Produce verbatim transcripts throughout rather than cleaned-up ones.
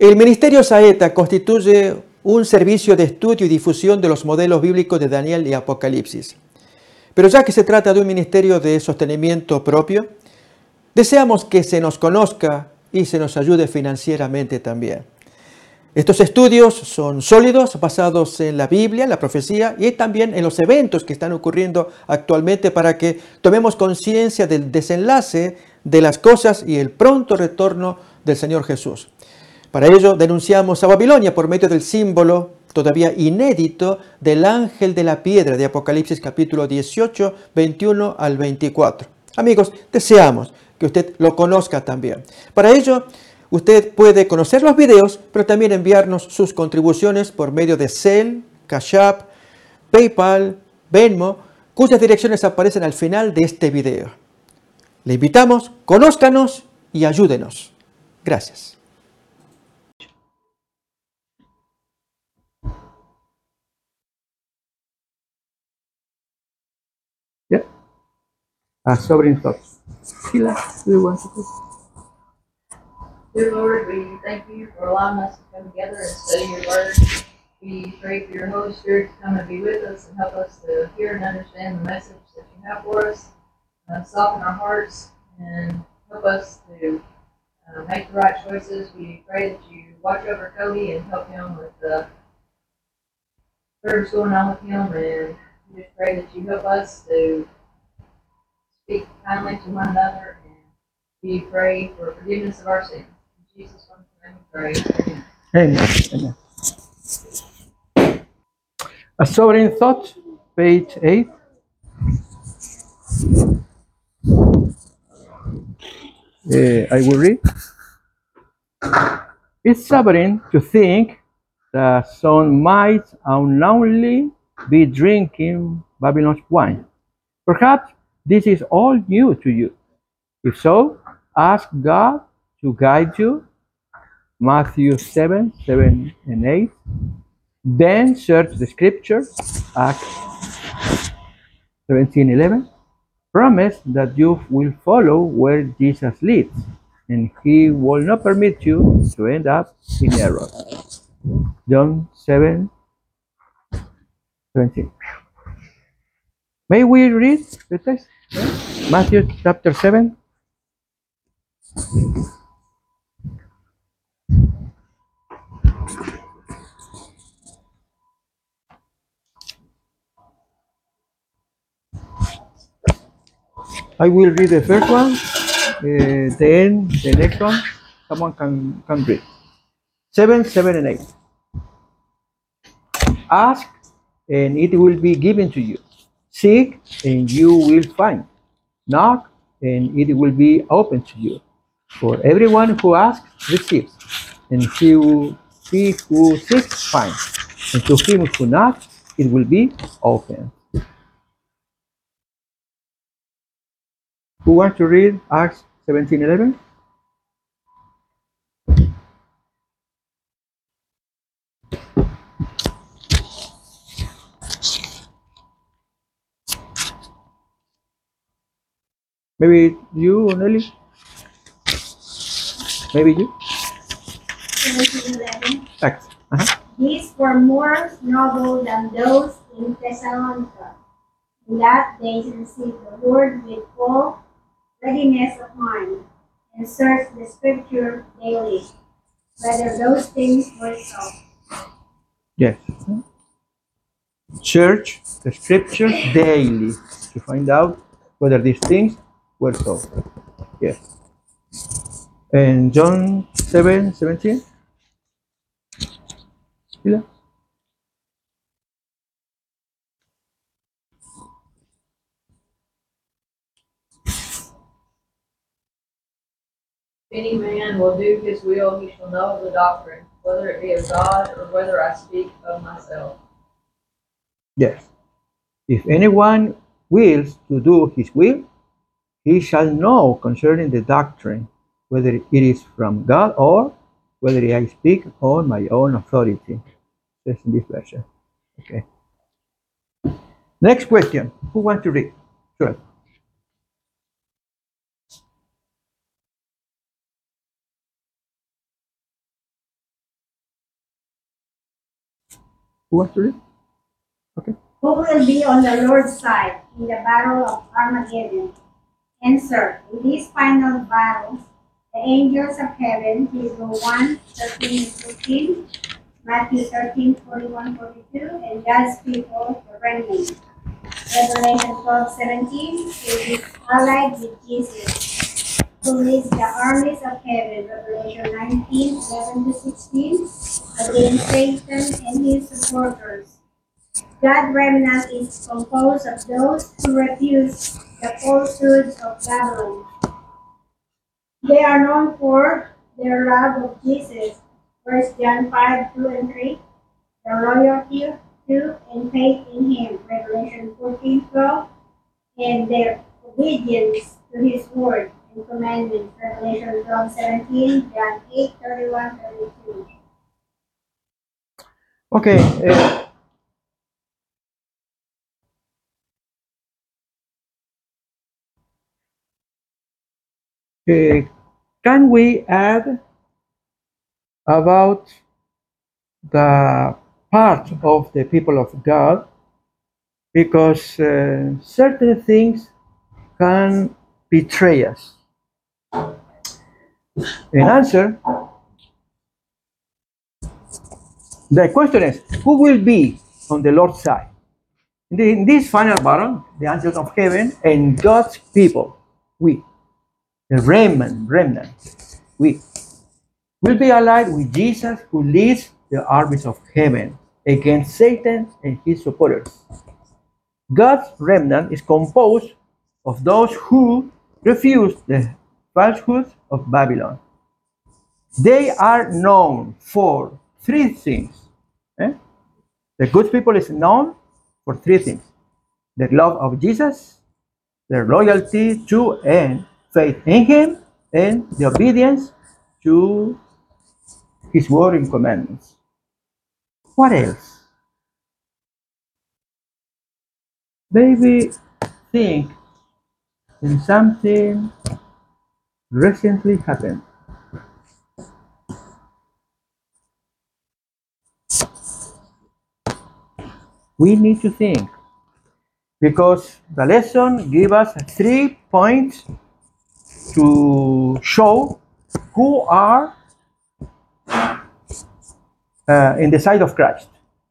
El Ministerio Saeta constituye un servicio de estudio y difusión de los modelos bíblicos de Daniel y Apocalipsis. Pero ya que se trata de un ministerio de sostenimiento propio, deseamos que se nos conozca y se nos ayude financieramente también. Estos estudios son sólidos, basados en la Biblia, en la profecía y también en los eventos que están ocurriendo actualmente para que tomemos conciencia del desenlace de las cosas y el pronto retorno del Señor Jesús. Para ello denunciamos a Babilonia por medio del símbolo todavía inédito del ángel de la piedra de Apocalipsis capítulo dieciocho, veintiuno al veinticuatro. Amigos, deseamos que usted lo conozca también. Para ello, usted puede conocer los videos, pero también enviarnos sus contribuciones por medio de Zelle, Cash App, PayPal, Venmo, cuyas direcciones aparecen al final de este video. Le invitamos, conózcanos y ayúdenos. Gracias. Yeah. Uh, sovereign thoughts. Sheila, do you want to do? Dear Lord, we thank you for allowing us to come together and study your word. We pray for your Holy Spirit to come and be with us and help us to hear and understand the message that you have for us, uh, soften our hearts, and help us to uh, make the right choices. We pray that you watch over Cody and help him with the whatever's going on with him, and we just pray that you help us to speak kindly to one another, and we pray for forgiveness of our sins. In Jesus' name we pray. Amen. Amen. Amen. A sovereign thought, page eight. Uh, I will read. It's sovereign to think that some might unknowingly be drinking Babylon's wine. Perhaps this is all new to you. If so, ask God to guide you. Matthew seven, seven and eight. Then search the scripture, Acts seventeen, eleven. Promise that you will follow where Jesus leads, and he will not permit you to end up in error. John seven, seventeen. May we read the text? Matthew chapter seven. I will read the first one, uh, then the next one, someone can, can read. seven, seven, and eight. Ask, and it will be given to you. Seek, and you will find. Knock, and it will be open to you. For everyone who asks receives, and he who, he who seeks finds, and to him who knocks it will be open. Who wants to read Acts seventeen, eleven? Maybe you, Nelly? Maybe you? seventeen eleven. Acts. Uh-huh. These were more noble than those in Thessalonica. In that they received the word with full readiness of mind, and searched the scripture daily, whether those things were so. Yes. Search the scriptures daily to find out whether these things were so. Yes. And John seven, seventeen. Sheila? If any man will do his will, he shall know the doctrine, whether it be of God or whether I speak of myself. Yes. If anyone wills to do his will, he shall know concerning the doctrine, whether it is from God or whether I speak on my own authority. Says in this version. Okay. Next question. Who wants to read? Sure. Who wants to read? Okay. Who will be on the Lord's side in the battle of Armageddon? Answer: in these final battles, the angels of heaven, Hebrews one, thirteen and fourteen, Matthew thirteen, forty-one, forty-two, and God's people, the remnant. Revelation twelve, seventeen, will be allied with Jesus, who leads the armies of heaven. Revelation nineteen, eleven to sixteen, against Satan and his supporters. God's remnant is composed of those who refuse the falsehoods of Babylon. They are known for their love of Jesus, First John five, two and three, their loyalty to and faith in Him, Revelation fourteen, twelve, and their obedience to His word and commandments, Revelation twelve, seventeen, John eight, thirty-one, thirty-two. Okay. Uh, uh, can we add about the part of the people of God? Because uh, certain things can betray us. In answer, the question is, who will be on the Lord's side? In, the, in this final battle, the angels of heaven and God's people, we, the remnant, remnant, we, will be allied with Jesus, who leads the armies of heaven against Satan and his supporters. God's remnant is composed of those who refuse the falsehoods of Babylon. They are known for three things. Eh? The good people is known for three things: the love of Jesus, their loyalty to and faith in Him, and the obedience to His word and commandments. What else? Maybe think in something recently happened. We need to think, because the lesson gives us three points to show who are uh, in the side of Christ.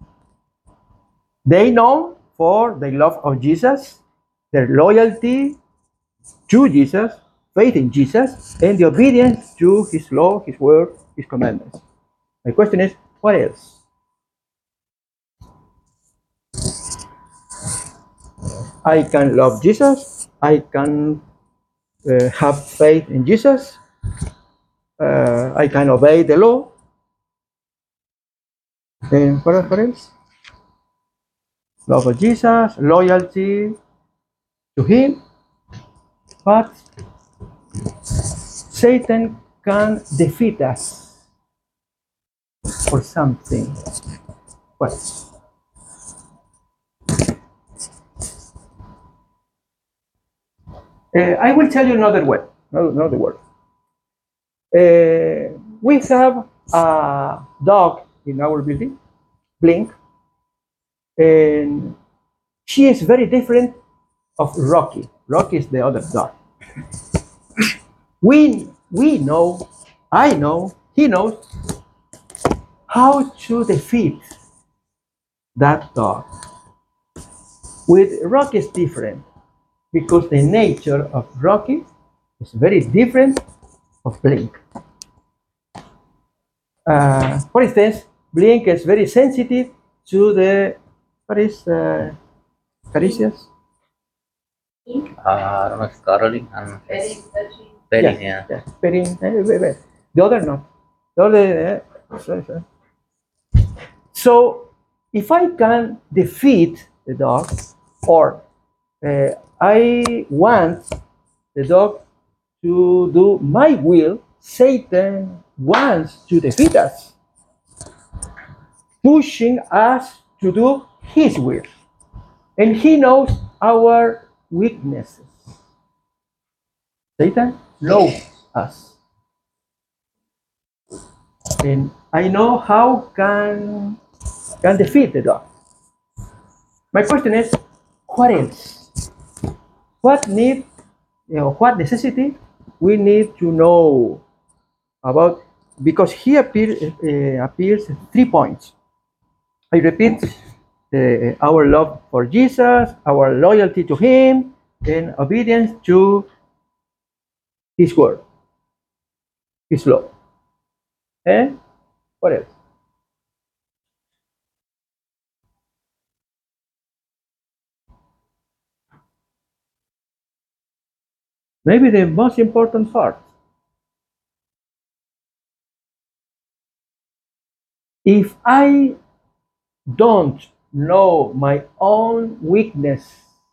They know for the love of Jesus, their loyalty to Jesus, faith in Jesus, and the obedience to His law, His word, His commandments. My question is, what else? I can love Jesus. I can uh, have faith in Jesus. Uh, I can obey the law. And what, what else? Love of Jesus, loyalty to Him. But Satan can defeat us for something. What? Uh, I will tell you another way. Another word. Uh, we have a dog in our building, Blink, and she is very different of Rocky. Rocky is the other dog. We we know, I know, he knows how to defeat that dog. With Rocky is different, because the nature of Rocky is very different of Blink. Uh, for instance, Blink is very sensitive to the, what is uh, caricias? Uh, I don't know, it's cuddling. I don't know. Petting, touching. Petting, yeah. yeah. Petting, eh, wait, wait. The other not. The other, eh, sorry, sorry. So, if I can defeat the dog, or uh, I want the dog to do my will, Satan wants to defeat us, pushing us to do his will. And he knows our weaknesses. Satan knows us. And I know how can can defeat the dog. My question is, what else? What need, you know, what necessity we need to know about? Because here appear, uh, appears three points. I repeat, uh, our love for Jesus, our loyalty to Him, and obedience to His word, His law. And what else? Maybe the most important part. If I don't know my own weakness,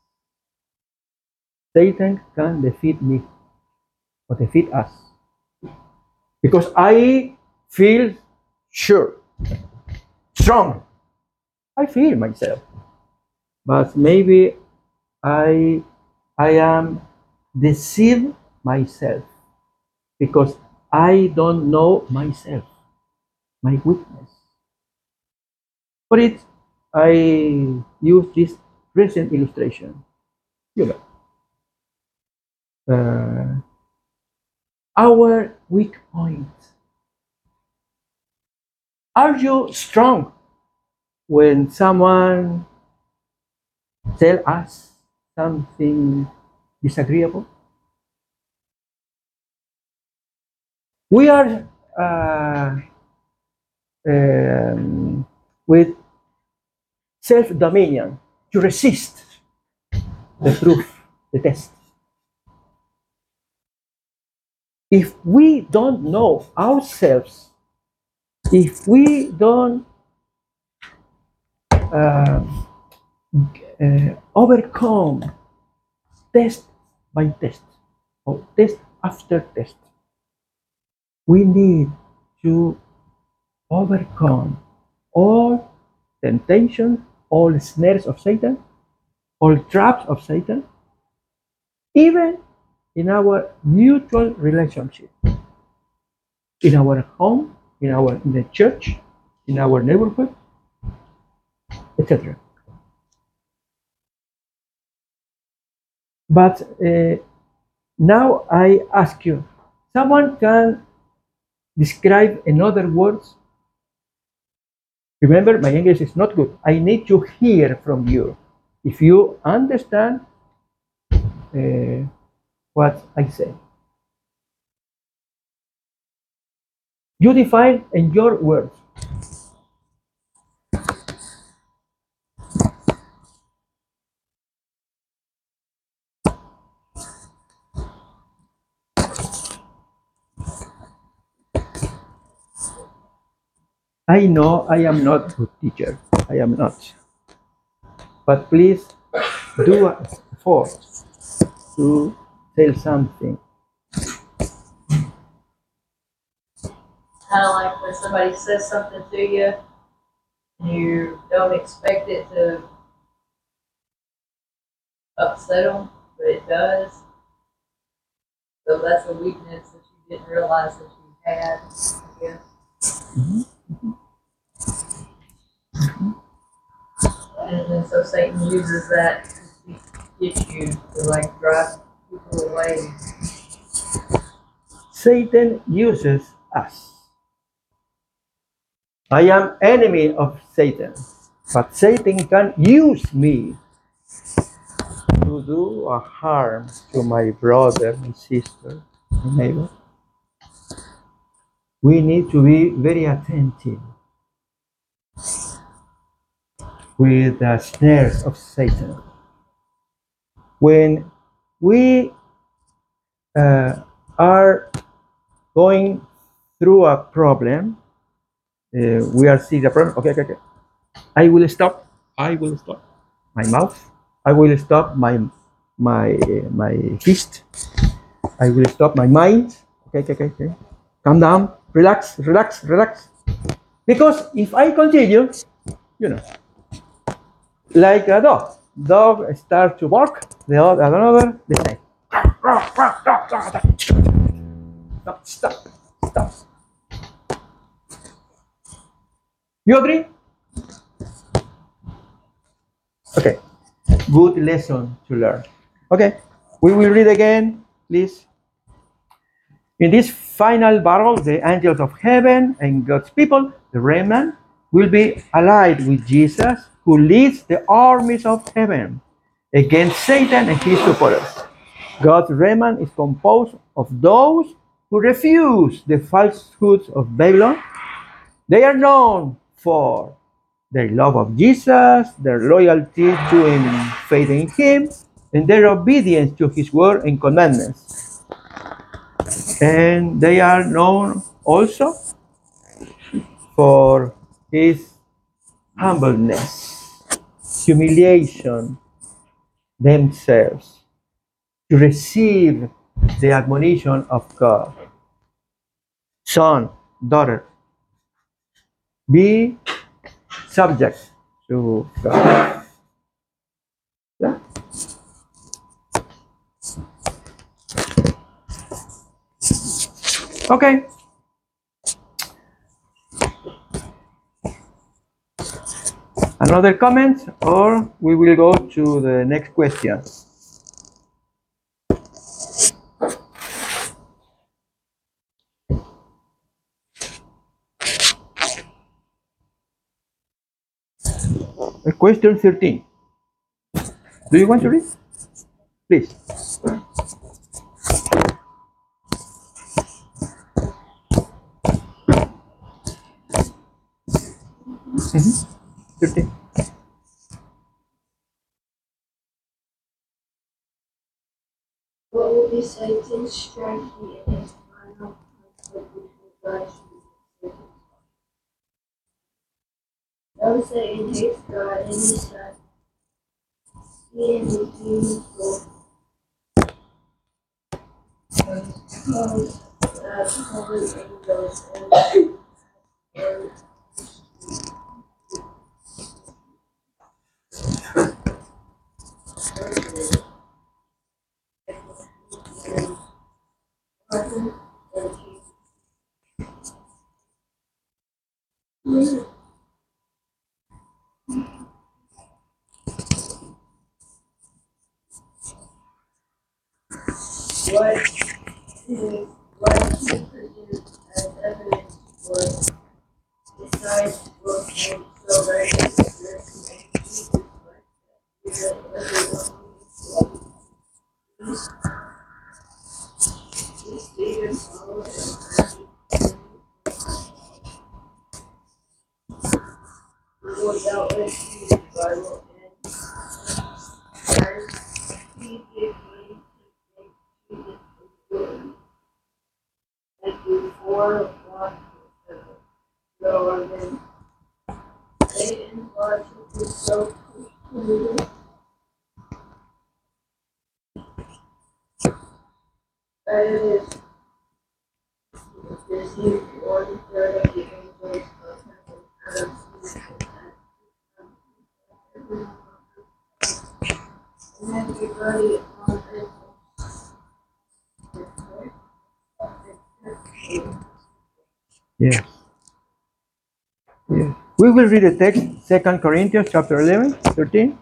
Satan can defeat me or defeat us. Because I feel sure, strong. I feel myself. But maybe I I am deceived myself because I don't know myself, my weakness. For it, I use this recent illustration. You know, uh, our weak point. Are you strong when someone tell us something disagreeable? We are uh, um, with self-dominion to resist the truth, the test. If we don't know ourselves, if we don't uh, uh, overcome test by test or test after test, we need to overcome all temptations, all snares of Satan, all traps of Satan, even in our mutual relationship, in our home, in our in the church, in our neighborhood, et cetera. But uh, now I ask you, someone can describe in other words. Remember, my English is not good. I need to hear from you. If you understand uh, what I say. You define in your words. I know I am not a good teacher. I am not. But please do an effort to tell something. Kind of like when somebody says something to you, and you don't expect it to upset them, but it does. So that's a weakness that you didn't realize that you had, I guess. Mm-hmm. And then so Satan uses that to get you to like drive people away. Satan uses us. I am enemy of Satan, but Satan can use me to do a harm to my brother and sister, my neighbor. We need to be very attentive with the snares of Satan. When we uh, are going through a problem, uh, we are seeing the problem. Okay, okay, okay. I will stop. I will stop my mouth. I will stop my my my fist. I will stop my mind. Okay, okay, okay, okay. Calm down. Relax, relax, relax. Because if I continue, you know, like a dog, dog start to bark. The other, another, the same. Stop, stop, stop. You agree? good lesson to learn. Okay, we will read again, please. In this final battle, the angels of heaven and God's people, the remnant, will be allied with Jesus, who leads the armies of heaven against Satan and his supporters. God's remnant is composed of those who refuse the falsehoods of Babylon. They are known for their love of Jesus, their loyalty to and faith in Him, and their obedience to His word and commandments. And they are known also for His humbleness, humiliation themselves to receive the admonition of God. Son, daughter, be subject to God. Yeah. Okay. Another comment, or we will go to the next question. Uh, Question thirteen. Do you want to read? Please. thirteen. What will be Satan's strategy in his final conflict between God and Satan? Though Satan hates God and his son, he and his demons will oppose God's holy angels and and hearken and keep. What he what he produced as evidence for besides working so very conspiracy and Jesus Christ that everyone needs to see and follow and will doubtless use the Bible and strategically to make Jesus important and do four blocks lower than Satan's logic is so polluted that it is deceived one third of the angels of heaven out of evil and everybody on earth. Yes. Yes. We will read the text, Second Corinthians chapter eleven, thirteen.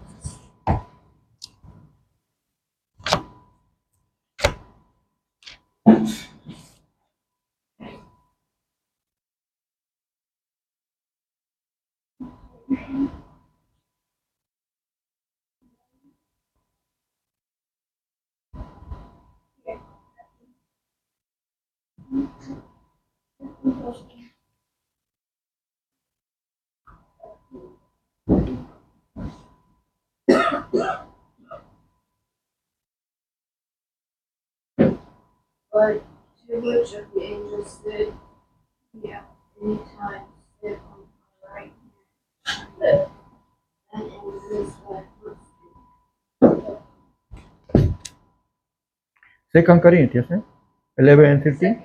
But to which of the angels did he at any time sit on my right hand left, and in this left footstool? Second Corinthians eh? eleven and thirteen.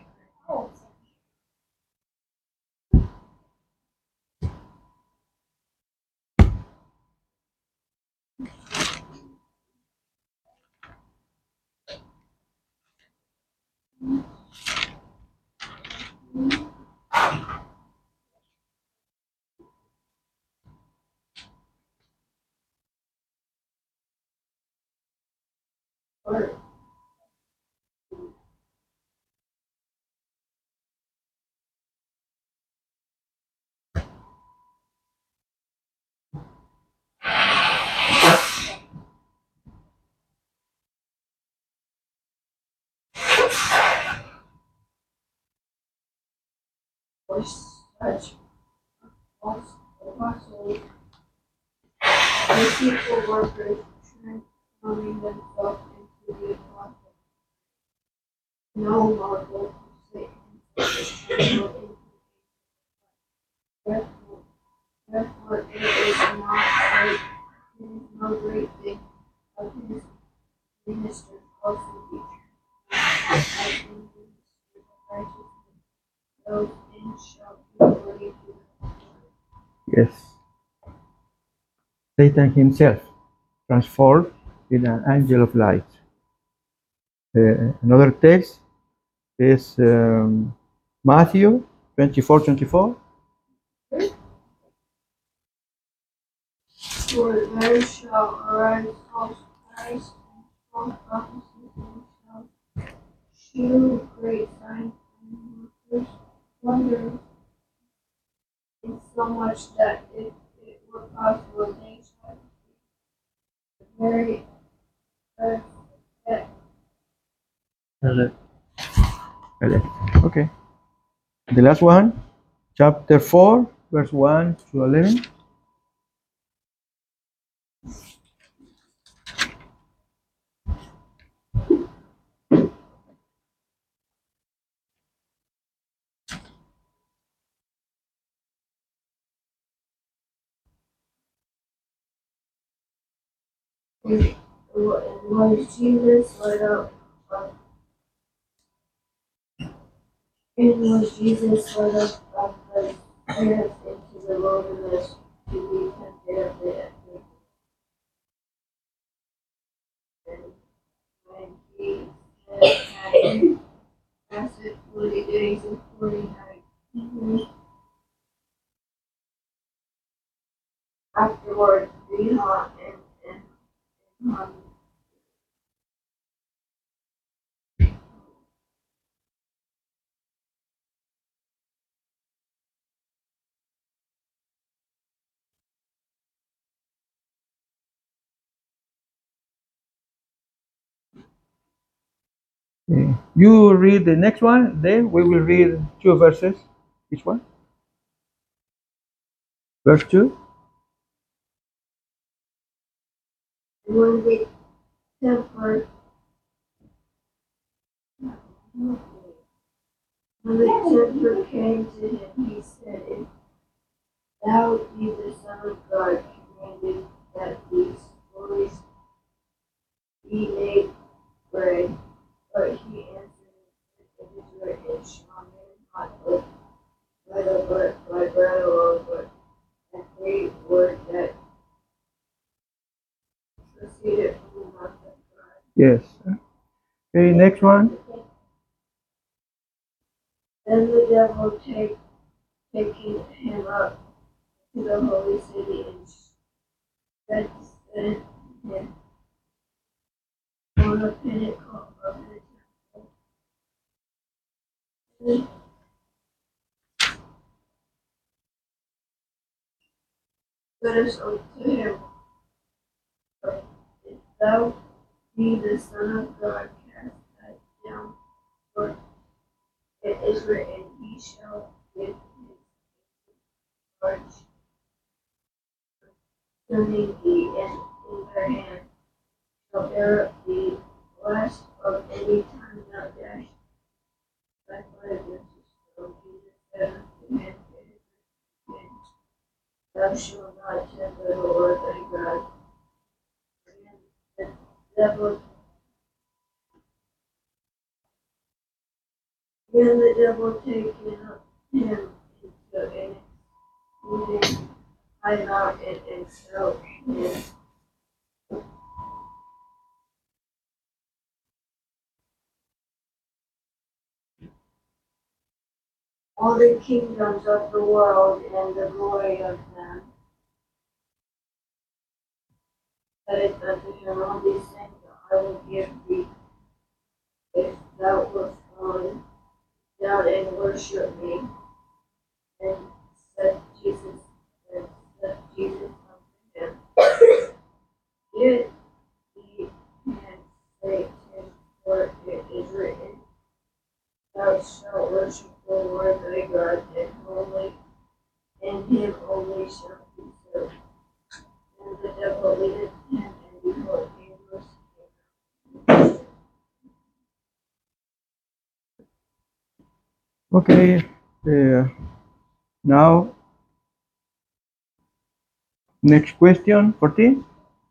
Or or such false apostles, deceitful workers, transforming themselves into the apostles. No marvel, Satan is into Therefore, therefore it is not great, it is no great thing of his ministers also be as in the ministers of righteousness, those things shall be according to the word. Yes. Satan himself transformed in an angel of light. Uh, another text is um, Matthew twenty-four twenty-four. For there shall arise false Christs and false prophets, and shall shew great signs and wonders, wonders, insomuch that if it were possible, they shall be very first that Ele- Elect. Okay. The last one, chapter four, verse one to eleven. it was Jesus led up of it was Jesus led up of the spirits into the wilderness to be tempted of the enemy. And when he had fasted forty days and forty nights, he afterward be hot and, and, and hungry. Okay. You read the next one, then we will read two verses. Each one. Verse two. And when the tempter when the tempter came to him, he said, if thou be the Son of God, commanded that these stories be made bread. But he answered, it is written, shall man not live by the bread, by bread alone, but every word that proceeded from the mouth of God. Yes. Okay. Next one. Then the devil take, taking him up to the holy city and set set him on a pinnacle of the temple. Let us unto him, if thou be the Son of God, cast thy down, for it is written, he shall give his charge concerning thee, and in their hand shall bear up thee, lest of any time thou dash thy foot against a stone. Jesus said unto him, it is written, thou shalt not tempt the Lord thy God. And the devil, when the devil taken up him into an exceeding high mountain and showed him all the kingdoms of the world and the glory of them. Said unto him, all these things I will give thee, if thou wilt fall down and worship me. And said Jesus, and said Jesus unto him, Get thee hence, Satan, for it is written, Thou shalt worship the Lord thy God, and only, and him only shalt thou serve. And the devil leadeth him, and behold, angels came out. Okay. Uh, now, next question, fourteen.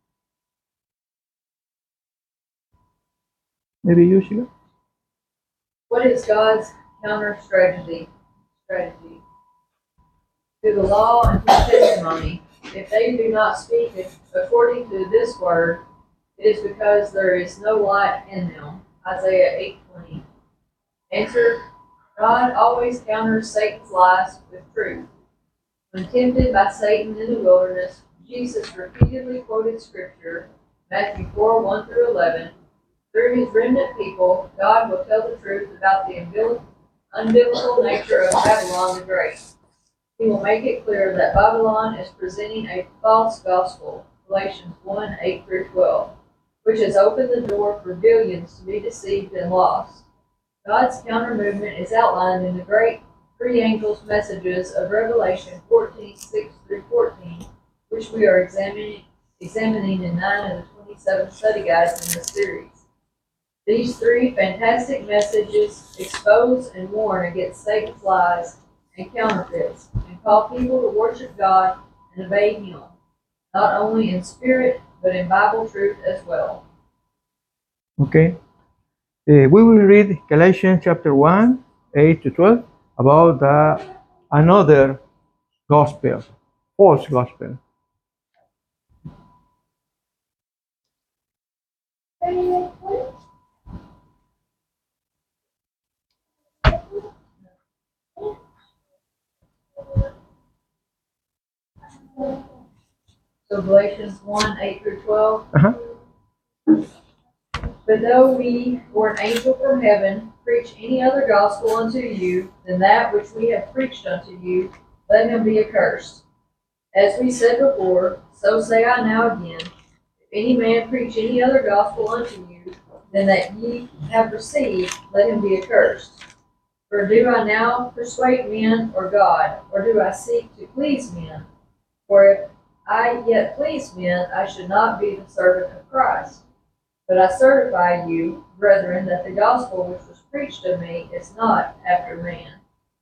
Maybe you, Sheila? What is God's counter strategy? Strategy to the law and to testimony. If they do not speak according to this word, it is because there is no light in them. Isaiah eight twenty. Answer: God always counters Satan's lies with truth. When tempted by Satan in the wilderness, Jesus repeatedly quoted scripture, Matthew four one through eleven. Through his remnant people, God will tell the truth about the unbiblical nature of Babylon the Great. He will make it clear that Babylon is presenting a false gospel, Galatians one eight through twelve, which has opened the door for billions to be deceived and lost. God's counter movement is outlined in the great three angels' messages of Revelation fourteen six through fourteen, which we are examining, examining in nine of the twenty-seven study guides in the series. These three fantastic messages expose and warn against Satan's lies and counterfeits, and call people to worship God and obey Him, not only in spirit, but in Bible truth as well. Okay. Uh, we will read Galatians chapter one, eight to twelve, about the, another gospel, false gospel. So Galatians one eight through twelve. Uh-huh. But though we or an angel from heaven preach any other gospel unto you than that which we have preached unto you, let him be accursed. As we said before, so say I now again, if any man preach any other gospel unto you than that ye have received, let him be accursed. For do I now persuade men or God, or do I seek to please men? For if I yet please men, I should not be the servant of Christ. But I certify you, brethren, that the gospel which was preached of me is not after man.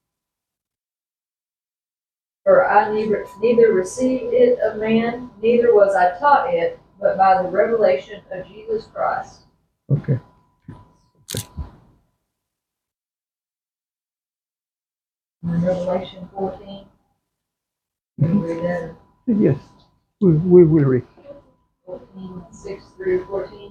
For I neither, neither received it of man, neither was I taught it, but by the revelation of Jesus Christ. Okay. In Revelation fourteen, can you read that? Yes, we, we will read. fourteen, six through fourteen.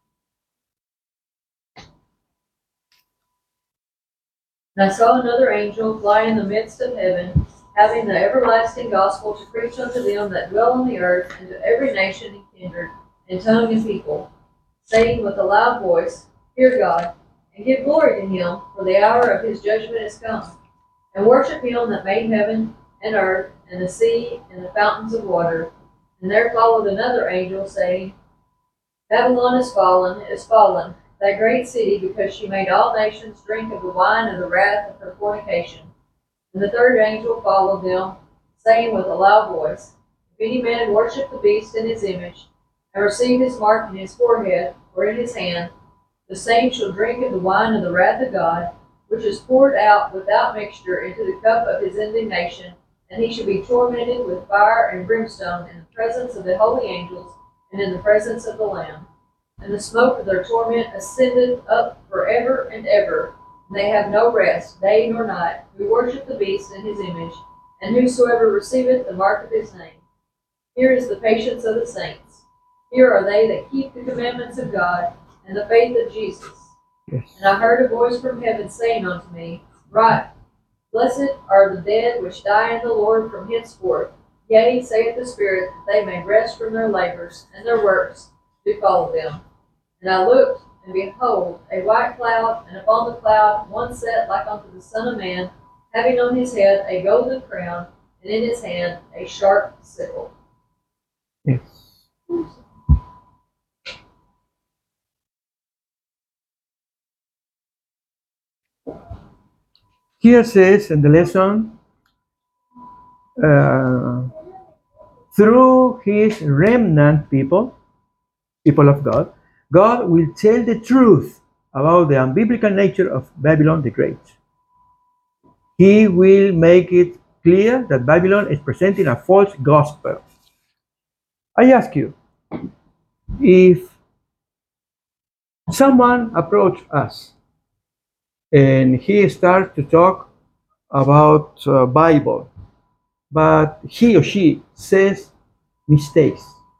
And I saw another angel fly in the midst of heaven, having the everlasting gospel to preach unto them that dwell on the earth, and to every nation and kindred, and tongue and people, saying with a loud voice, Fear God, and give glory to him, for the hour of his judgment is come. And worship him that made heaven and earth, and the sea, and the fountains of water. And there followed another angel, saying, Babylon is fallen, is fallen, that great city, because she made all nations drink of the wine of the wrath of her fornication. And the third angel followed them, saying with a loud voice, If any man worship the beast in his image, and receive his mark in his forehead or in his hand, the same shall drink of the wine of the wrath of God, which is poured out without mixture into the cup of his indignation, and he shall be tormented with fire and brimstone in the presence of the holy angels and in the presence of the Lamb. And the smoke of their torment ascendeth up forever and ever, and they have no rest, day nor night, who worship the beast in his image, and whosoever receiveth the mark of his name. Here is the patience of the saints. Here are they that keep the commandments of God and the faith of Jesus. Yes. And I heard a voice from heaven saying unto me, Write, Blessed are the dead which die in the Lord from henceforth. Yea, saith the Spirit, that they may rest from their labors, and their works do follow them. And I looked, and behold, a white cloud, and upon the cloud one sat like unto the Son of Man, having on his head a golden crown, and in his hand a sharp sickle. Yes. Here says in the lesson, uh, through his remnant people, people of God, God will tell the truth about the unbiblical nature of Babylon the Great. He will make it clear that Babylon is presenting a false gospel. I ask you, if someone approach us and he starts to talk about uh, Bible, but he or she says mistakes,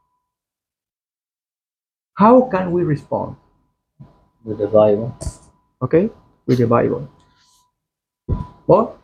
how can we respond? With the Bible. Okay, with the Bible. What?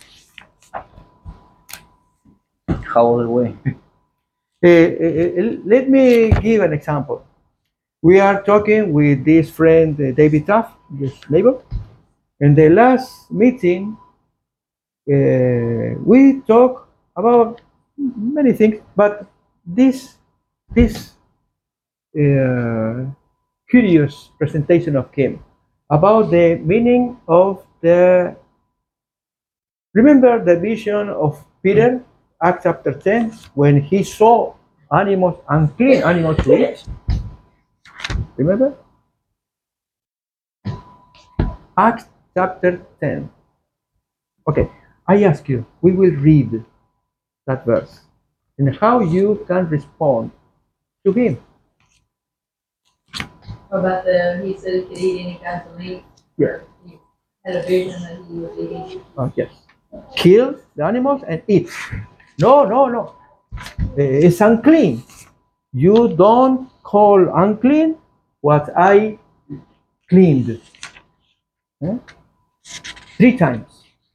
How other way? Uh, uh, uh, let me give an example. We are talking with this friend uh, David Taft, this neighbor. In the last meeting, uh, we talk about many things, but this this uh, curious presentation of Kim about the meaning of the. Remember the vision of Peter, Acts chapter ten, when he saw animals, unclean animals to eat. Remember? Acts chapter ten. Okay, I ask you, we will read that verse and how you can respond to him. What about the, he said he could eat any kinds of meat? Yeah. He had a vision that he was eating. Oh, yes. Kill the animals and eat. No, no, no. Eh, It's unclean. You don't call unclean what I cleaned. Eh? Three times.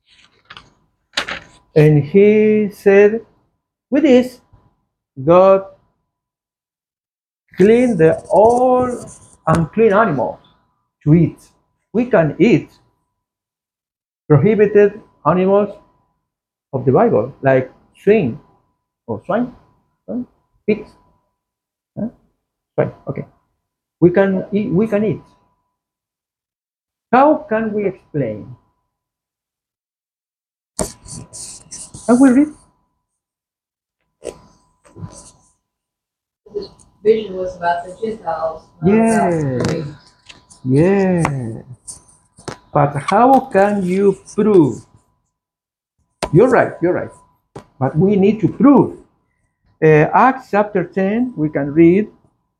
And he said, with this, God cleaned the all unclean animals to eat. We can eat prohibited animals of the Bible, like swine or swine, swine? Pigs. Huh? Swine. Okay. We can eat. We can eat. How can we explain? Can we read? His vision was about the Gentiles, not Yeah. about the Jews. Yeah. But how can you prove? You're right. You're right. But we need to prove. Uh, Acts chapter ten. We can read.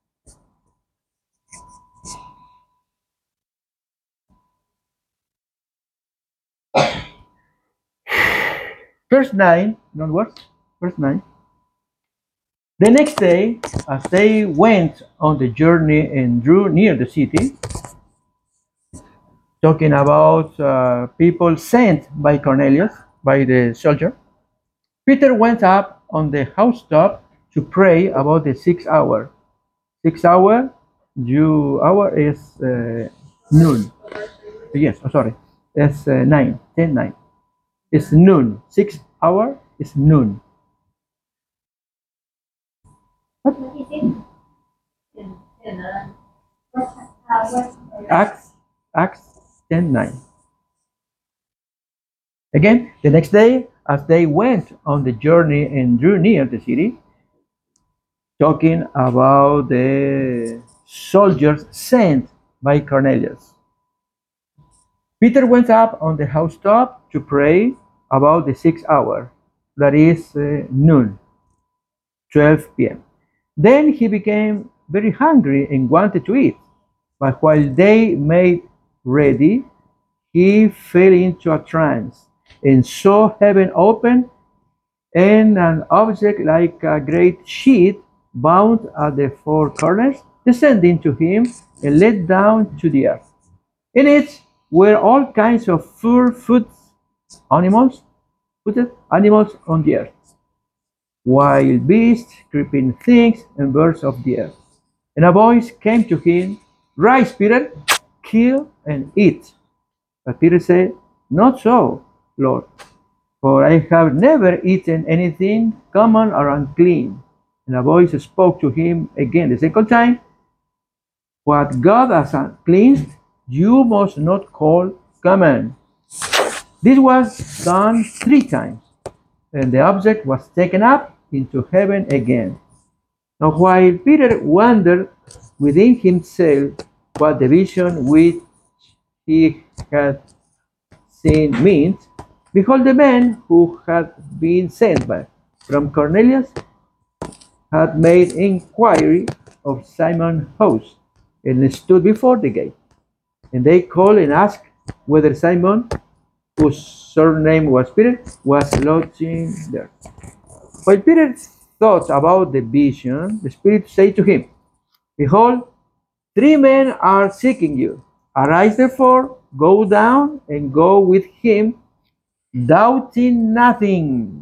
Verse nine, not worse. Verse nine. The next day, as they went on the journey and drew near the city, talking about uh, people sent by Cornelius, by the soldier, Peter went up on the housetop to pray about the sixth hour. Sixth hour, Jew hour is uh, noon. Yes, oh, sorry. That's uh, nine, ten, nine. It's noon. Sixth hour is noon. What is it? And, and uh, What, uh, what, Acts, Acts ten, nine. Again, the next day, as they went on the journey and drew near the city, talking about the soldiers sent by Cornelius, Peter went up on the housetop to pray about the sixth hour, that is uh, noon, twelve p m Then he became very hungry and wanted to eat. But while they made ready, he fell into a trance and saw heaven open and an object like a great sheet bound at the four corners descending to him and let down to the earth. In it were all kinds of fur-footed animals, footed animals on the earth, wild beasts, creeping things, and birds of the air. And a voice came to him "Rise, Peter, kill and eat." But Peter said, "Not so, Lord, for I have never eaten anything common or unclean." And a voice spoke to him again the second time, "What God has cleansed, you must not call common." This was done three times, and the object was taken up into heaven again. Now while Peter wondered within himself what the vision which he had seen meant, behold, the man who had been sent by from Cornelius had made inquiry of Simon's house, and stood before the gate. And they called and asked whether Simon, whose surname was Peter, was lodging there. While Peter thought about the vision, the Spirit said to him, "Behold, three men are seeking you. Arise therefore, go down and go with him, doubting nothing."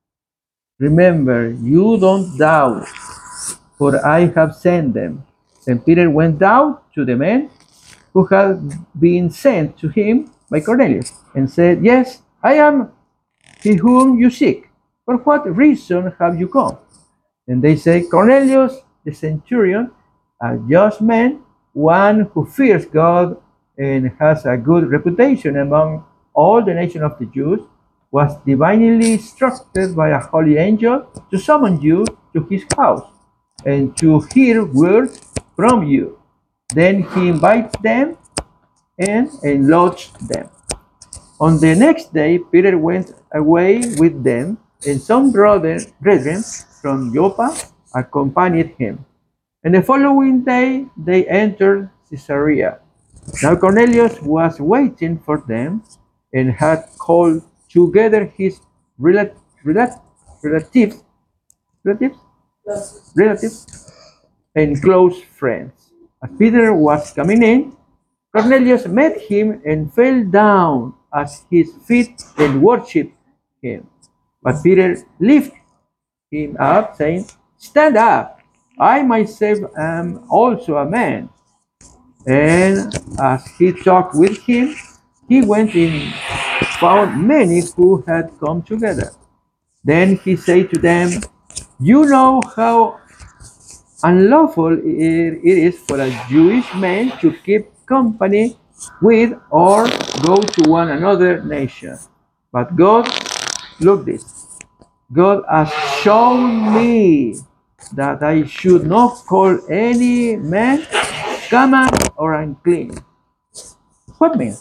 Remember, you don't doubt, for I have sent them. Then Peter went down to the men who had been sent to him by Cornelius, and said, "Yes, I am he whom you seek. For what reason have you come?" And they say, "Cornelius, the centurion, a just man, one who fears God and has a good reputation among all the nation of the Jews, was divinely instructed by a holy angel to summon you to his house and to hear words from you." Then he invites them and, and lodged them. On the next day, Peter went away with them, and some brother, brethren from Joppa accompanied him. And the following day, they entered Caesarea. Now Cornelius was waiting for them and had called together his rela- rela- relatives, relatives, relatives, and close friends. As Peter was coming in, Cornelius met him and fell down at his feet and worshipped him. But Peter lifted him up, saying, "Stand up, I myself am also a man." And as he talked with him, he went in, found many who had come together. Then he said to them, "You know how unlawful it is for a Jewish man to keep company with or go to one another nation. But God, look this, God has shown me that I should not call any man common or unclean." What means?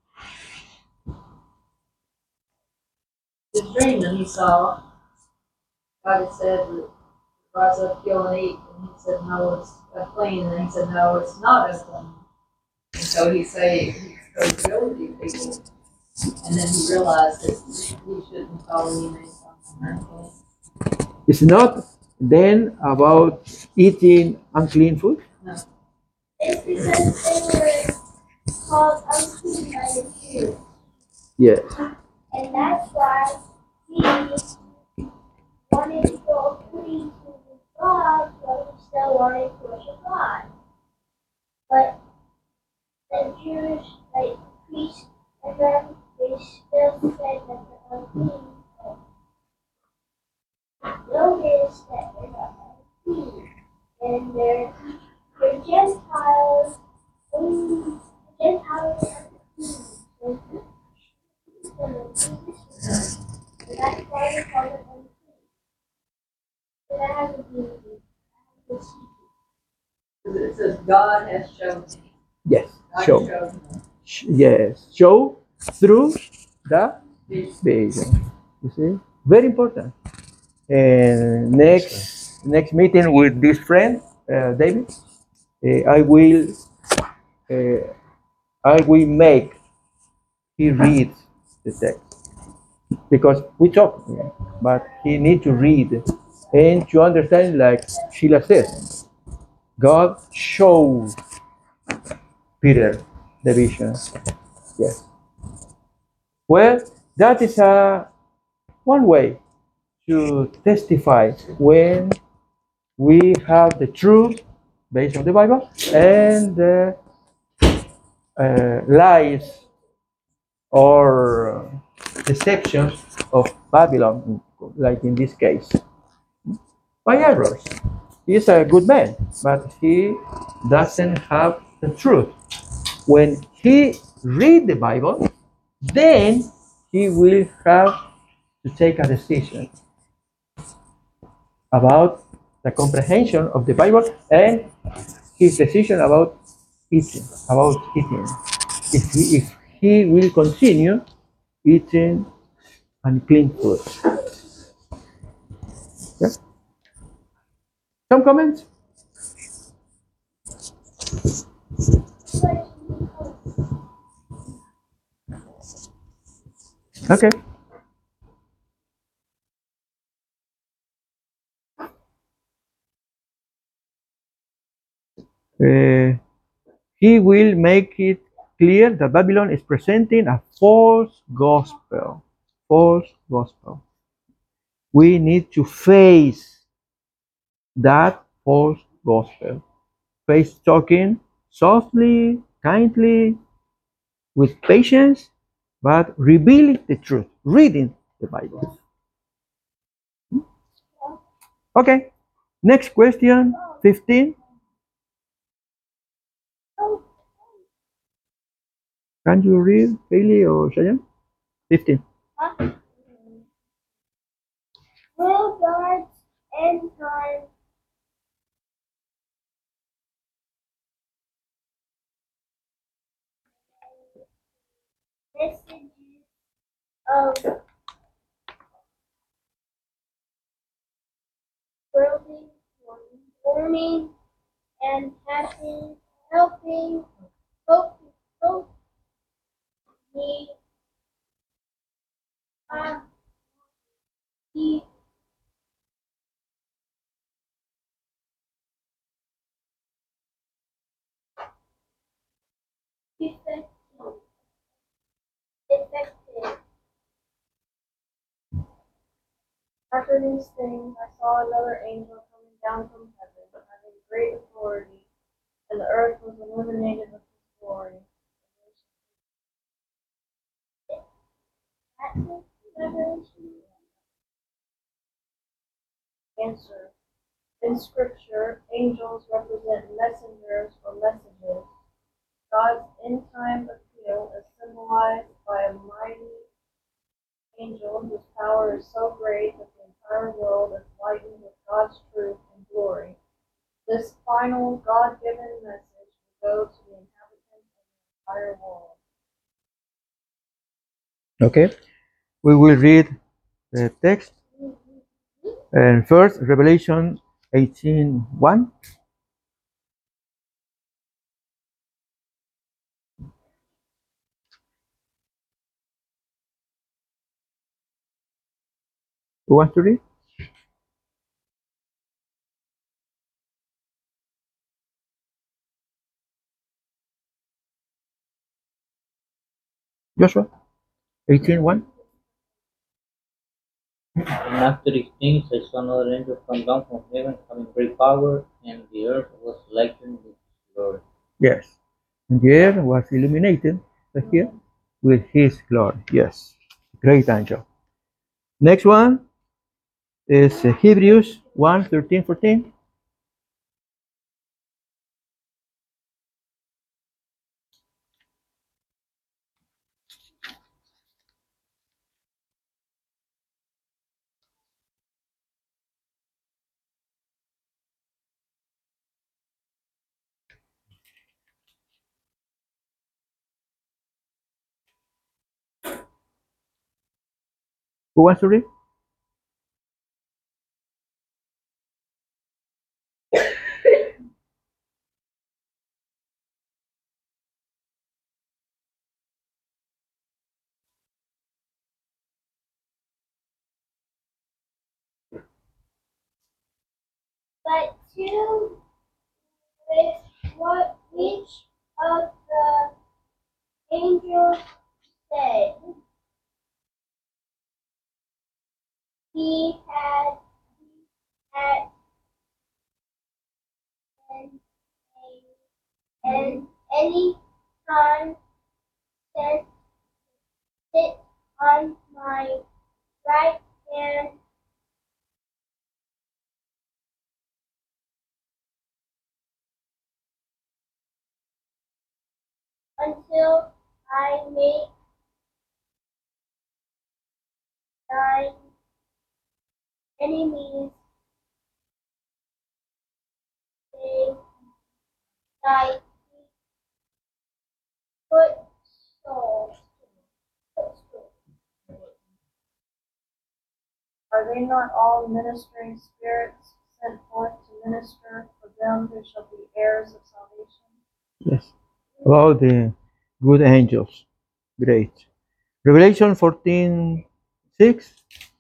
The dream that he saw, God had said, "Rise up, kill and eat," and he said, "No, it's unclean," and he said, "No, it's not unclean." And so he said, he supposed to go with these people, and then he realized that he shouldn't call any man unclean. It's not then about eating unclean food? No. It's because they were called unclean by the Jews. Yes. And that's why he wanted to go free to the God, but he still wanted to worship God. But the Jewish, like priests and them, they still said that they're unclean. Notice that they're not unclean. And they're, they're Gentiles. Only Gentiles are unclean. So, and that's why they call it unclean. But that has to do with it. That has to see. Because it says, God has shown me. Yes. God Show. showed me. Sh- Yes. Show through the Vision. vision. You see? Very important. And next next meeting with this friend, uh, David, uh, I will uh, I will make he read the text because we talk, yeah, but he need to read and to understand, like Sheila says, God showed Peter the vision. Yes. Well, that is a one way to testify when we have the truth based on the Bible, and the uh, lies or deceptions of Babylon, like in this case, by errors. He's a good man, but he doesn't have the truth. When he read the Bible, then he will have to take a decision about the comprehension of the Bible and his decision about eating, about eating. If he, if he will continue eating unclean food. Yeah. Some comments? Okay. Uh, he will make it clear that Babylon is presenting a false gospel. False gospel. We need to face that false gospel. Face talking softly, kindly, with patience, but revealing the truth, reading the Bible. Okay. Next question, fifteen. Can you read, Haley or Shayan? fifteen. Will God's end time messages of building, warning, and helping, helping, hope, hope me, uh, he, effective, effective. After these things, I saw another angel coming down from heaven, having great authority, and the earth was illuminated with his glory. Answer. In Scripture, angels represent messengers or messages. God's end time appeal is symbolized by a mighty angel whose power is so great that the entire world is lightened with God's truth and glory. This final God-given message will go to the inhabitants of the entire world. Okay. We will read the text. And first, Revelation eighteen one. Who wants to read? Joshua eighteen one. And after these things I saw another angel come down from heaven, having great power, and the earth was lightened with his glory. Yes. And the earth was illuminated here with his glory. Yes. Great angel. Next one is uh, Hebrews one thirteen fourteen. Who wants to read? But to which what each of the angels said he had he had and and any time sit, sit on my right hand until I make thine enemies they thy footstool. Footstool. Are they not all ministering spirits sent forth to minister for them who shall be heirs of salvation? Yes. About the good angels. Great. Revelation fourteen six.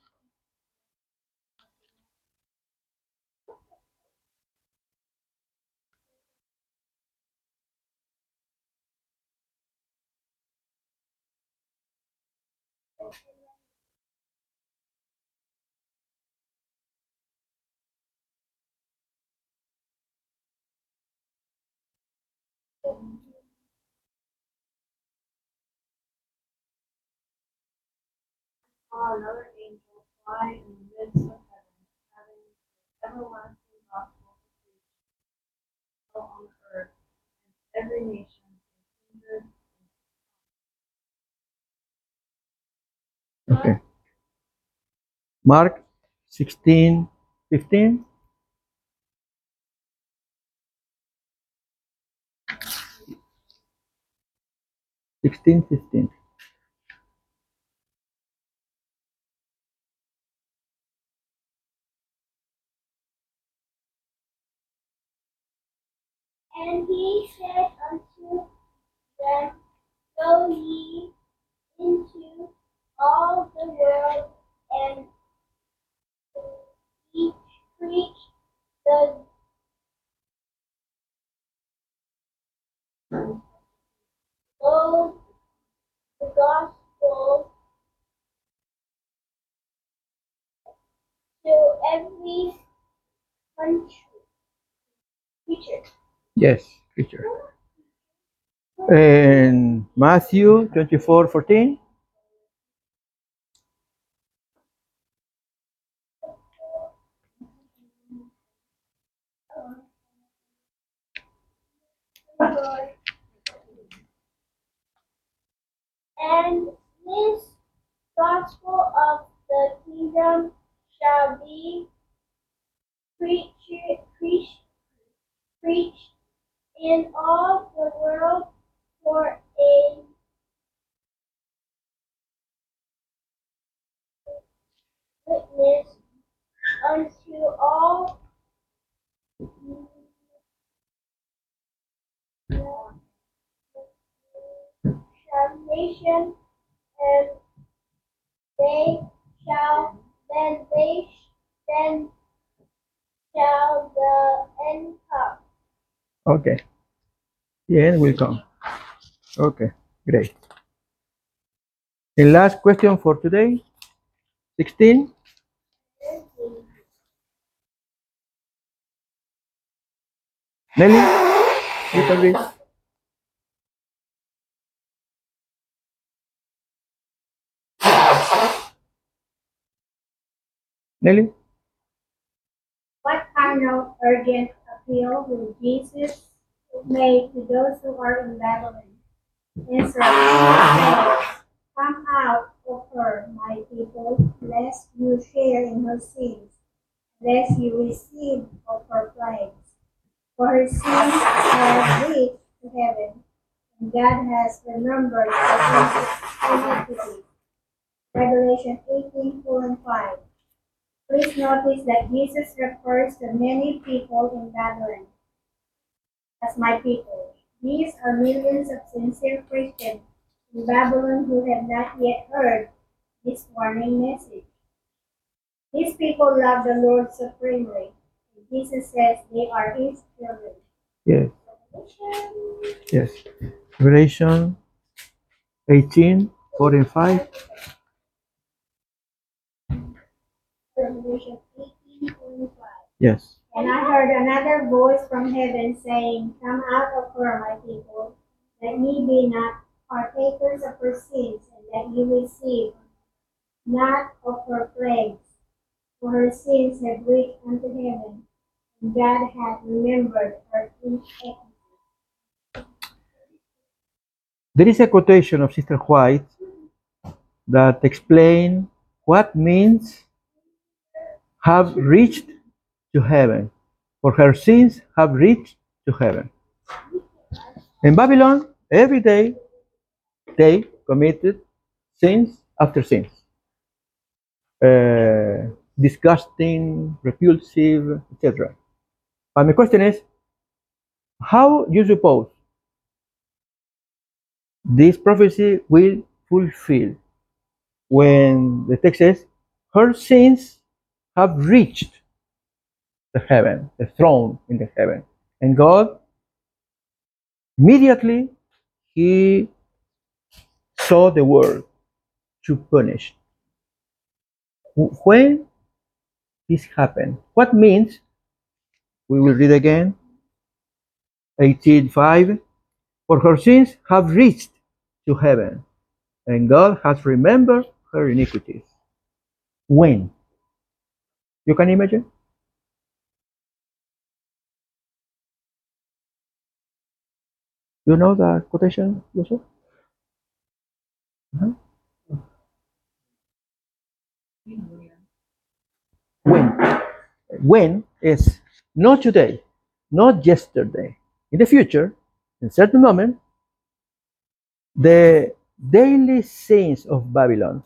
Saw another angel fly in the midst of heaven, having the everlasting gospel to preach to all on the earth, and every nation, and kindred, Okay. Mark sixteen fifteen. sixteen fifteen. And he said unto them, Go ye into all the world and each preach the Go the gospel to every country creature. Yes, creature. And Matthew twenty-four fourteen. And this gospel of the kingdom shall be preached, preached, preached in all the world for a witness unto all nation, and they shall then they then shall the end come. Okay. The end will come. Okay. Great. The last question for today. sixteen. Nelly, you can read. Nelly? What kind of urgent appeal will Jesus make to those who are in Babylon? Answer, he says, Come out of her, my people, lest you share in her sins, lest you receive of her plagues. For her sins have reached to heaven, and God has remembered her iniquity. Revelation eighteen, four and five. Please notice that Jesus refers to many people in Babylon as my people. These are millions of sincere Christians in Babylon who have not yet heard this warning message. These people love the Lord supremely. And Jesus says they are his children. Yes. Yes. Revelation eighteen, four and five. Revelation eighteen, four and five. Yes. And I heard heard another voice from heaven saying, Come out of her, my people, that ye be not partakers of her sins, and that ye receive not of her plagues. For her sins have reached unto heaven, and God hath remembered her iniquity. There is a quotation of Sister White that explains what means have reached to heaven. For her sins have reached to heaven. In Babylon, every day they committed sins after sins. Uh, disgusting, repulsive, et cetera. But my question is, how you suppose this prophecy will fulfill when the text says, her sins have reached the heaven, the throne in the heaven. And God, immediately, he saw the word to punish. When this happened, what means, we will read again, eighteen five, for her sins have reached to heaven, and God has remembered her iniquities. When? You can imagine? You know the quotation, Joseph? Uh-huh. When? When is not today, not yesterday. In the future, in a certain moment, the daily sins of Babylon,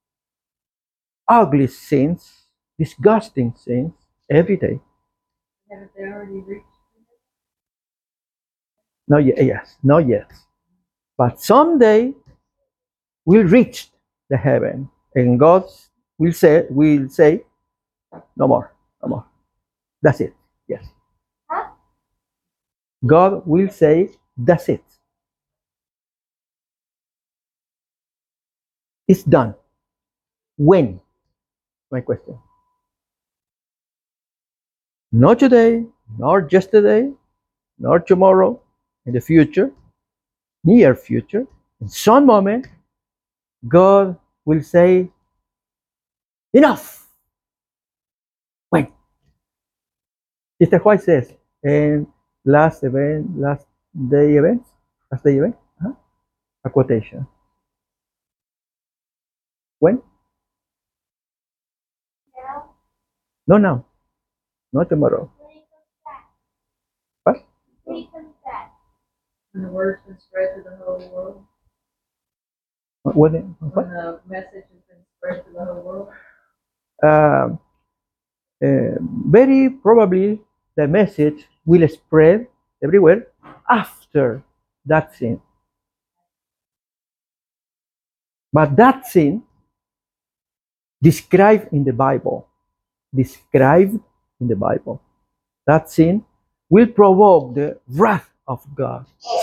ugly sins, disgusting sins, every day. Haven't they already reached? Not yet, yes, not yet. But someday we'll reach the heaven, and God will say, will say, no more, no more. That's it. Yes. God will say, that's it. It's done. When? My question. Not today, nor yesterday, nor tomorrow, in the future, near future. In some moment, God will say, enough. When? Sister White says, and last event, last day event, last day event, huh? A quotation. When? Now, No, now, not tomorrow. when he comes back, What? when he comes back, When the word's been spread to the whole world, When? when What? the message has been spread to the whole world. Um, uh, very probably the message will spread everywhere after that sin. But that sin described in the Bible, described in the Bible, that sin will provoke the wrath of God.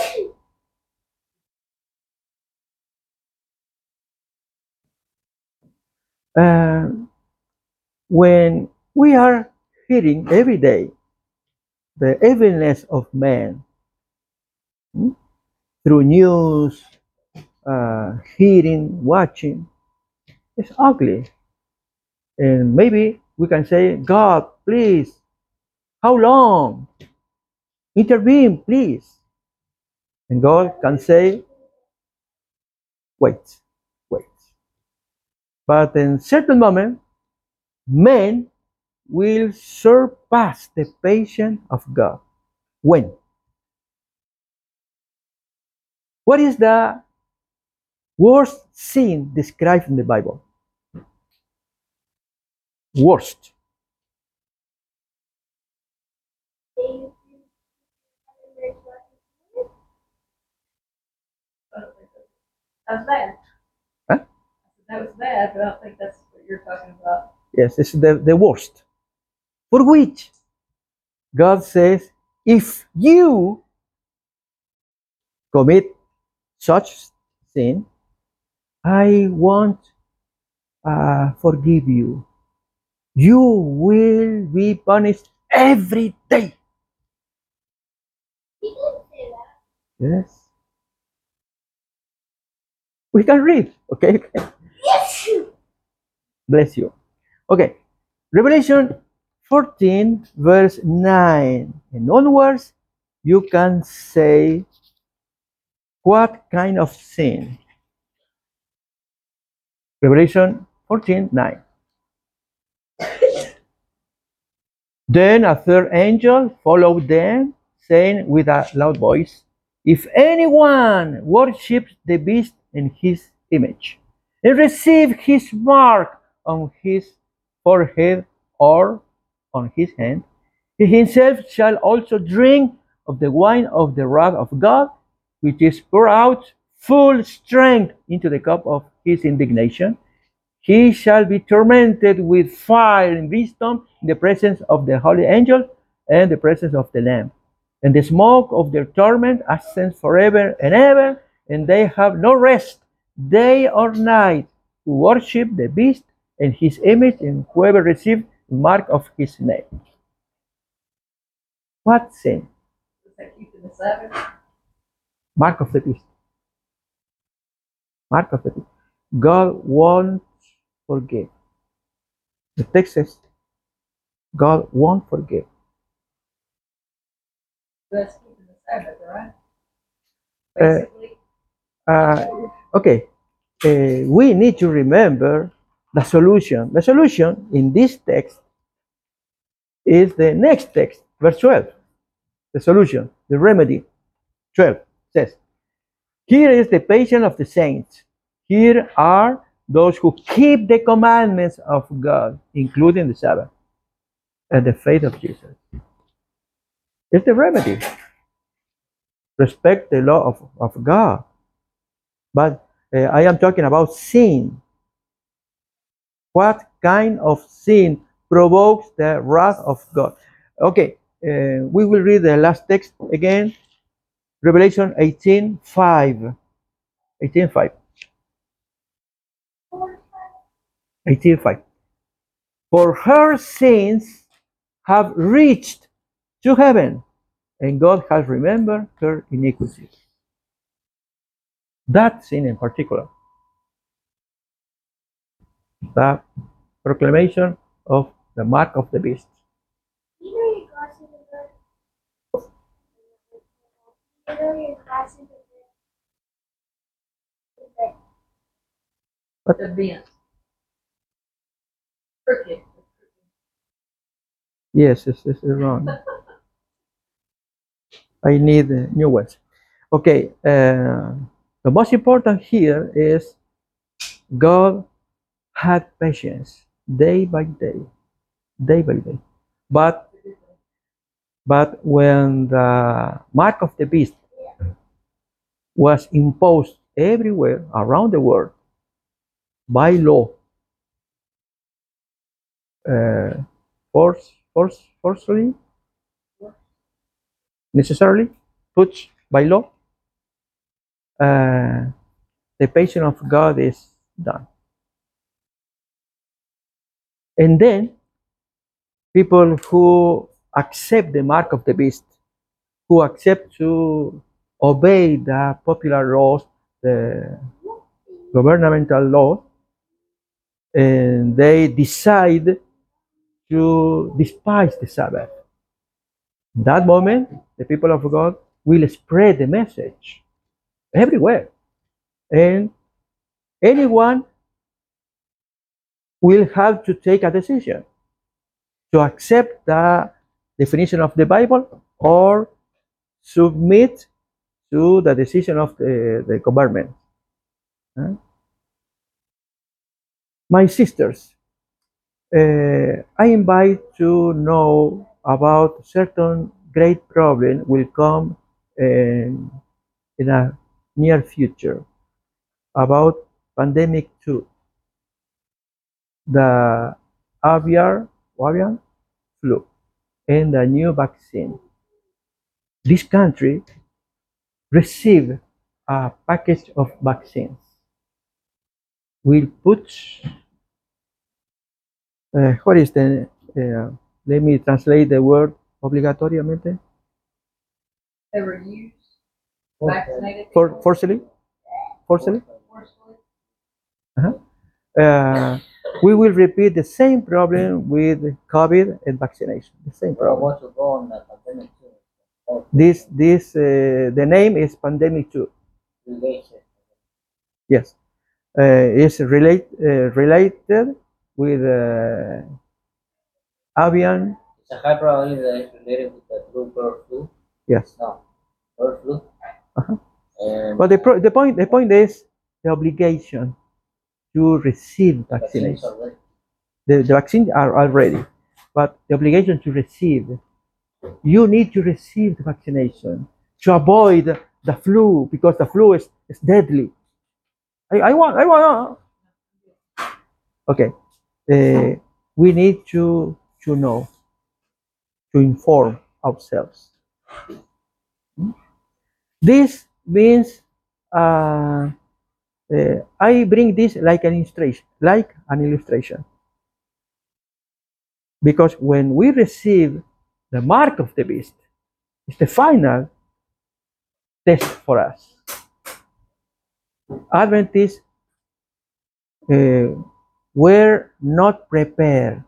Uh, when we are hearing every day the evilness of man, hmm, through news, uh, hearing, watching, it's ugly. And maybe we can say, God, please, how long? Intervene, please. And God can say, wait, wait. But in certain moment, men will surpass the patience of God. When? What is the worst sin described in the Bible? Worst. they I don't think that, that's bad. Huh? That was bad, but I don't think that's what you're talking about. Yes, it's the, the worst. For which God says, if you commit such sin, I won't uh, forgive you. You will be punished every day. He didn't say that. Yes. We can read, okay? Yes. Bless you. Okay, Revelation fourteen, verse nine and onwards, you can say what kind of sin. Revelation fourteen, nine. Then a third angel followed them, saying with a loud voice, if anyone worships the beast and his image, and receive his mark on his forehead or on his hand, he himself shall also drink of the wine of the wrath of God, which is poured out full strength into the cup of his indignation. He shall be tormented with fire and brimstone in the presence of the holy angels and the presence of the Lamb. And the smoke of their torment ascends forever and ever, and they have no rest day or night to worship the beast and his image, and whoever receives the mark of his name. What sin? Is that keeping the Sabbath? Mark of the beast. Mark of the beast. God won't forgive. The text says, God won't forgive. That's keeping the Sabbath, right? Uh, Basically. Uh, okay, uh, we need to remember the solution. The solution in this text is the next text, verse twelve. The solution, the remedy. twelve says, here is the patience of the saints. Here are those who keep the commandments of God, including the Sabbath, and the faith of Jesus. It's the remedy. Respect the law of, of God. But uh, I am talking about sin. What kind of sin provokes the wrath of God? Okay, uh, we will read the last text again. Revelation eighteen five. eighteen five. eighteen five. For her sins have reached to heaven, and God has remembered her iniquities. That sin in particular. The proclamation of the mark of the beast. You know your glasses are good. You know your glasses are good. The bent. Crooked. Yes, this, this is wrong. I need uh, new ones. Okay, uh, the most important here is God had patience day by day, day by day. But but when the mark of the beast was imposed everywhere around the world by law, uh, force, force, forcefully, necessarily, put by law, uh, the patience of God is done. And then people who accept the mark of the beast, who accept to obey the popular laws, the governmental laws, and they decide to despise the Sabbath. In that moment, the people of God will spread the message everywhere. And anyone will have to take a decision to accept the definition of the Bible or submit to the decision of the, the government. Huh? My sisters, uh, I invite to know about certain great problem will come in, in a near future about pandemic two, the avian, avian flu, and the new vaccine. This country received a package of vaccines. We'll put, uh, what is the uh, let me translate the word obligatoriamente. Ever used, vaccinated? For, forcibly? Forcibly? Forcefully? Uh, we will repeat the same problem with COVID and vaccination. The same Well, I problem. want to go on the pandemic too. Oh, This, this, uh, the name is pandemic two. relation. Yes, uh, it's relate, uh, related with uh, avian. It's a high probability that it's related with the blue bird flu. Yes, No, bird flu. Uh-huh. And but the, pro- the point the point is the obligation to receive vaccines vaccination. already. The, the vaccines are already, but the obligation to receive. You need to receive the vaccination to avoid the flu because the flu is, is deadly. I, I want, I want. Okay, uh, we need to to know, to inform ourselves. This means uh, uh, I bring this like an illustration, like an illustration, because when we receive the mark of the beast, it's the final test for us. Adventists uh, were not prepared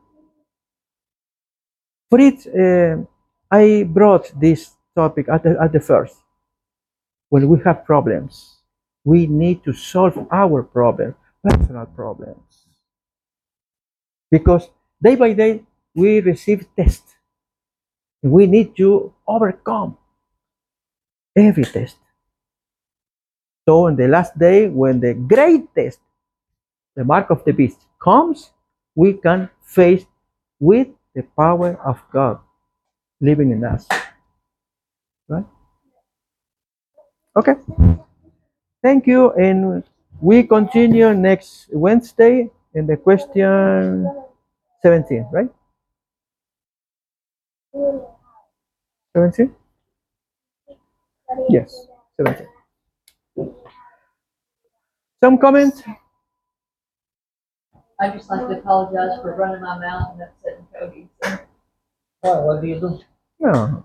for it. Uh, I brought this topic at the, at the first. When we have problems, we need to solve our problems, personal problems. Because day by day, we receive tests. We need to overcome every test. So on the last day, when the great test, the mark of the beast, comes, we can face with the power of God living in us. Right? Okay. Thank you. And we continue next Wednesday in the question seventeen, right? seventeen? Yes, seventeen. Some comments? I just like to apologize for running my mouth and upsetting Cody. So Oh, what do you do? No.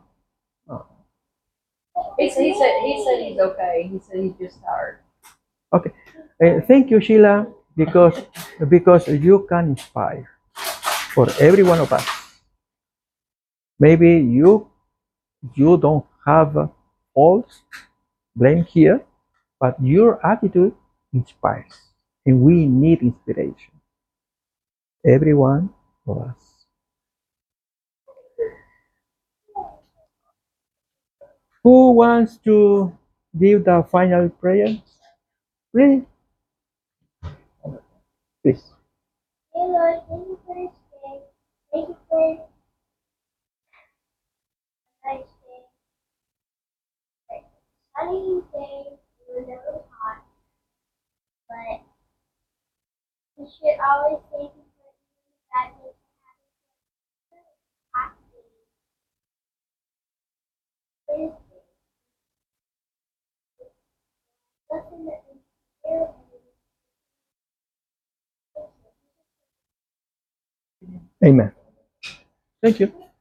he, said- he said he said he's okay. He said he's just tired. Okay. Uh, thank you, Sheila, because because you can inspire for every one of us. Maybe you you don't have faults, blame here, but your attitude inspires, and we need inspiration. Every one of us. Who wants to give the final prayer? Really? Please. Dear Lord, thank you for this day. Thank you for a nice day. A sunny day, even though it's hot. But we should always thank you for that day for having a happy day. Lesson that we share and Amen. Thank you.